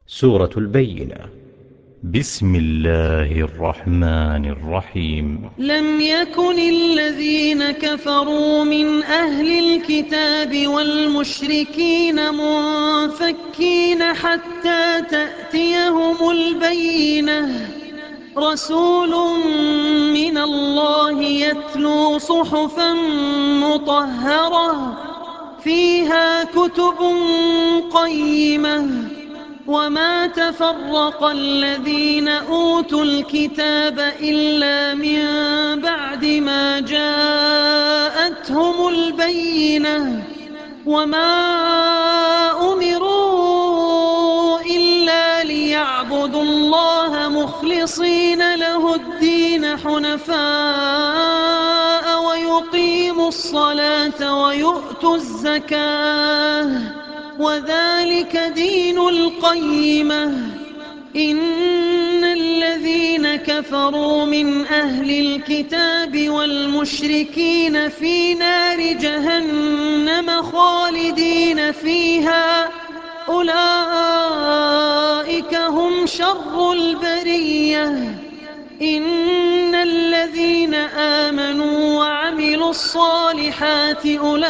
سورة البينة. بسم الله الرحمن الرحيم. لم يكن الذين كفروا من أهل الكتاب والمشركين منفكين حتى تأتيهم البينة. رسول من الله يتلو صحفا مطهرة فيها كتب قيمة. وما تفرق الذين أوتوا الكتاب إلا من بعد ما جاءتهم البينة. وما أمروا إلا ليعبدوا الله مخلصين له الدين حنفاء ويقيموا الصلاة ويؤتوا الزكاة وذلك دين القيمة. إن الذين كفروا من أهل الكتاب والمشركين في نار جهنم خالدين فيها أولئك هم شر البرية. إن الذين آمنوا وعملوا الصالحات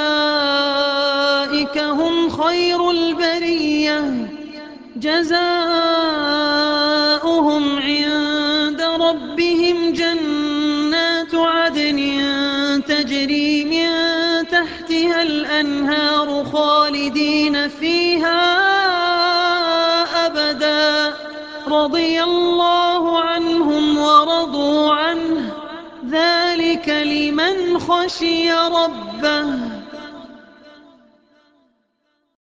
أولئك هم خير البرية. جزاؤهم عند ربهم جنات عدن تجري من تحتها الأنهار خالدين فيها أبدا. رضي الله عنهم ورضوا عنه ذلك لمن خشي ربه.